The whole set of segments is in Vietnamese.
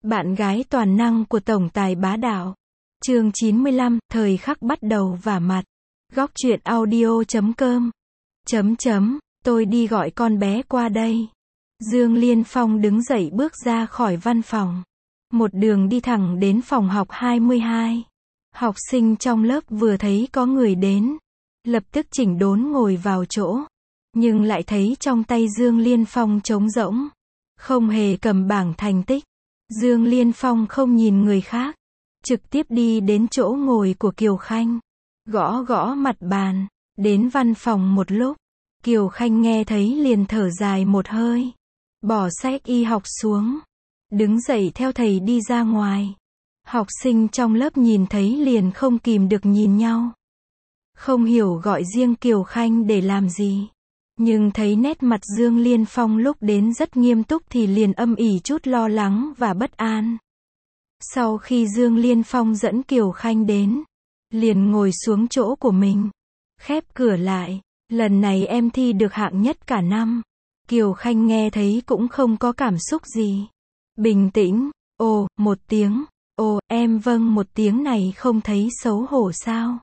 Bạn gái toàn năng của tổng tài bá đạo. Chương 95, thời khắc bắt đầu vả mặt. Góc truyện audio.com. Tôi đi gọi con bé qua đây. Dương Liên Phong đứng dậy bước ra khỏi văn phòng. Một đường đi thẳng đến phòng học 22. Học sinh trong lớp vừa thấy có người đến, lập tức chỉnh đốn ngồi vào chỗ. Nhưng lại thấy trong tay Dương Liên Phong trống rỗng, không hề cầm bảng thành tích. Dương Liên Phong không nhìn người khác, trực tiếp đi đến chỗ ngồi của Kiều Khanh, gõ gõ mặt bàn. Đến văn phòng một lúc, Kiều Khanh nghe thấy liền thở dài một hơi, bỏ sách y học xuống, đứng dậy theo thầy đi ra ngoài. Học sinh trong lớp nhìn thấy liền không kìm được nhìn nhau. Không hiểu gọi riêng Kiều Khanh để làm gì. Nhưng thấy nét mặt Dương Liên Phong lúc đến rất nghiêm túc thì liền âm ỉ chút lo lắng và bất an. Sau khi Dương Liên Phong dẫn Kiều Khanh đến, liền ngồi xuống chỗ của mình, khép cửa lại. Lần này em thi được hạng nhất cả năm. Kiều Khanh nghe thấy cũng không có cảm xúc gì. Bình tĩnh, ồ, một tiếng, ồ, em vâng một tiếng này không thấy xấu hổ sao?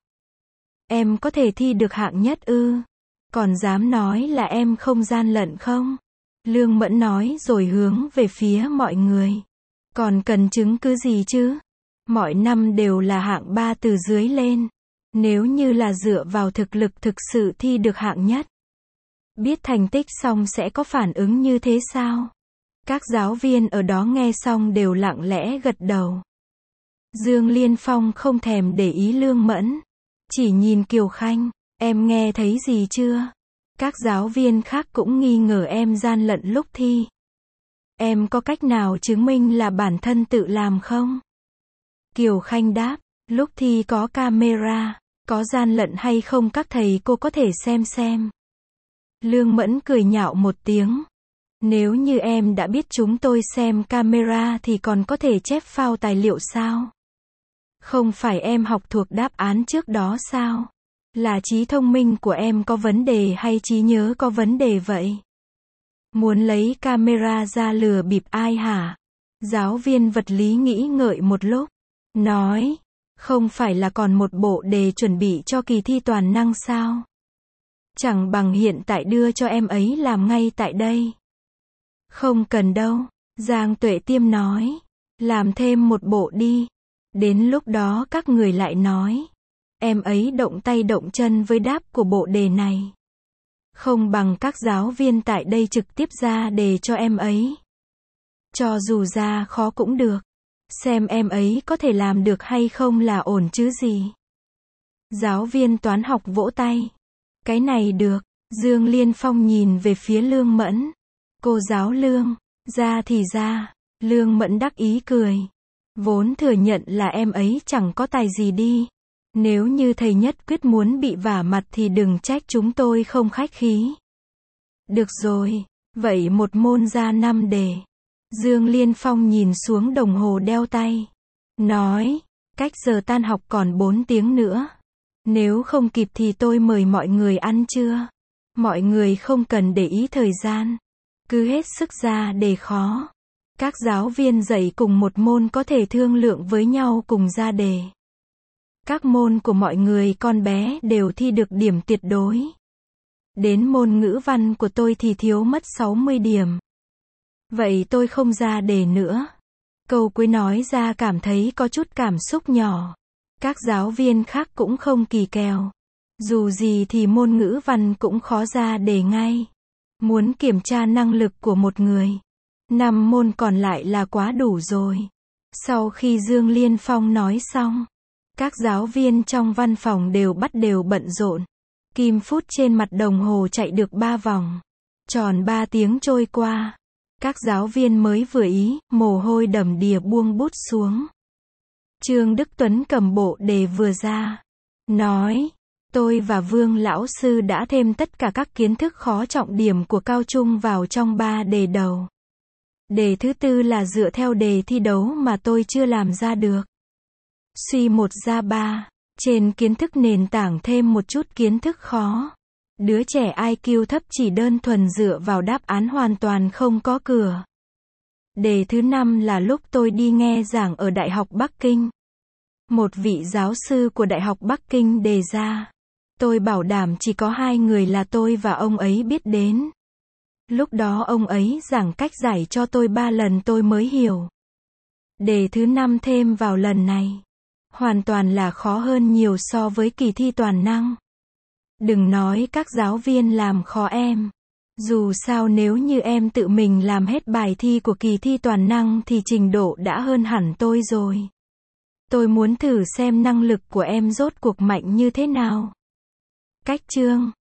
Em có thể thi được hạng nhất ư? Còn dám nói là em không gian lận không? Lương Mẫn nói rồi hướng về phía mọi người. Còn cần chứng cứ gì chứ? Mọi năm đều là hạng 3 từ dưới lên. Nếu như là dựa vào thực lực thực sự thi được hạng nhất, biết thành tích xong sẽ có phản ứng như thế sao? Các giáo viên ở đó nghe xong đều lặng lẽ gật đầu. Dương Liên Phong không thèm để ý Lương Mẫn, chỉ nhìn Kiều Khanh. Em nghe thấy gì chưa? Các giáo viên khác cũng nghi ngờ em gian lận lúc thi. Em có cách nào chứng minh là bản thân tự làm không? Kiều Khanh đáp, lúc thi có camera, có gian lận hay không các thầy cô có thể xem. Lương Mẫn cười nhạo một tiếng. Nếu như em đã biết chúng tôi xem camera thì còn có thể chép phao tài liệu sao? Không phải em học thuộc đáp án trước đó sao? Là trí thông minh của em có vấn đề hay trí nhớ có vấn đề vậy? Muốn lấy camera ra lừa bịp ai hả? Giáo viên vật lý nghĩ ngợi một lúc, nói, không phải là còn một bộ đề chuẩn bị cho kỳ thi toàn năng sao? Chẳng bằng hiện tại đưa cho em ấy làm ngay tại đây. Không cần đâu, Giang Tuệ Tiêm nói, làm thêm một bộ đi. Đến lúc đó các người lại nói, em ấy động tay động chân với đáp của bộ đề này. Không bằng các giáo viên tại đây trực tiếp ra đề cho em ấy. Cho dù ra khó cũng được. Xem em ấy có thể làm được hay không là ổn chứ gì. Giáo viên toán học vỗ tay. Cái này được. Dương Liên Phong nhìn về phía Lương Mẫn. Cô giáo Lương, ra thì ra. Lương Mẫn đắc ý cười. Vốn thừa nhận là em ấy chẳng có tài gì đi. Nếu như thầy nhất quyết muốn bị vả mặt thì đừng trách chúng tôi không khách khí. Được rồi, vậy một môn ra 5 đề. Dương Liên Phong nhìn xuống đồng hồ đeo tay, nói, cách giờ tan học còn 4 tiếng nữa. Nếu không kịp thì tôi mời mọi người ăn trưa. Mọi người không cần để ý thời gian, cứ hết sức ra đề khó. Các giáo viên dạy cùng một môn có thể thương lượng với nhau cùng ra đề. Các môn của mọi người con bé đều thi được điểm tuyệt đối. Đến môn ngữ văn của tôi thì thiếu mất 60 điểm. Vậy tôi không ra đề nữa. Câu cuối nói ra cảm thấy có chút cảm xúc nhỏ. Các giáo viên khác cũng không kỳ kèo. Dù gì thì môn ngữ văn cũng khó ra đề ngay. Muốn kiểm tra năng lực của một người, 5 môn còn lại là quá đủ rồi. Sau khi Dương Liên Phong nói xong, các giáo viên trong văn phòng đều bận rộn. Kim phút trên mặt đồng hồ chạy được 3 vòng. Tròn 3 tiếng trôi qua. Các giáo viên mới vừa ý, mồ hôi đầm đìa buông bút xuống. Trương Đức Tuấn cầm bộ đề vừa ra, nói, tôi và Vương lão sư đã thêm tất cả các kiến thức khó trọng điểm của cao trung vào trong 3 đề đầu. Đề thứ 4 là dựa theo đề thi đấu mà tôi chưa làm ra được. Suy 1 ra 3, trên kiến thức nền tảng thêm một chút kiến thức khó. Đứa trẻ IQ thấp chỉ đơn thuần dựa vào đáp án hoàn toàn không có cửa. Đề thứ 5 là lúc tôi đi nghe giảng ở Đại học Bắc Kinh. Một vị giáo sư của Đại học Bắc Kinh đề ra. Tôi bảo đảm chỉ có 2 người là tôi và ông ấy biết đến. Lúc đó ông ấy giảng cách giải cho tôi 3 lần tôi mới hiểu. Đề thứ 5 thêm vào lần này. Hoàn toàn là khó hơn nhiều so với kỳ thi toàn năng. Đừng nói các giáo viên làm khó em. Dù sao nếu như em tự mình làm hết bài thi của kỳ thi toàn năng thì trình độ đã hơn hẳn tôi rồi. Tôi muốn thử xem năng lực của em rốt cuộc mạnh như thế nào. Cách chương